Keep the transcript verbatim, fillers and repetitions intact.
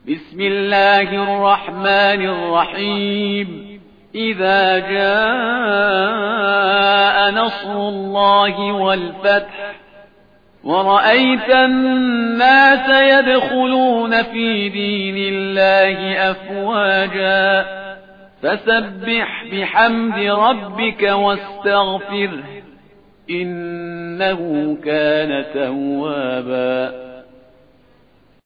بسم الله الرحمن الرحيم إذا جاء نصر الله والفتح ورأيت الناس يدخلون في دين الله أفواجا فسبح بحمد ربك واستغفره إنه كان توابا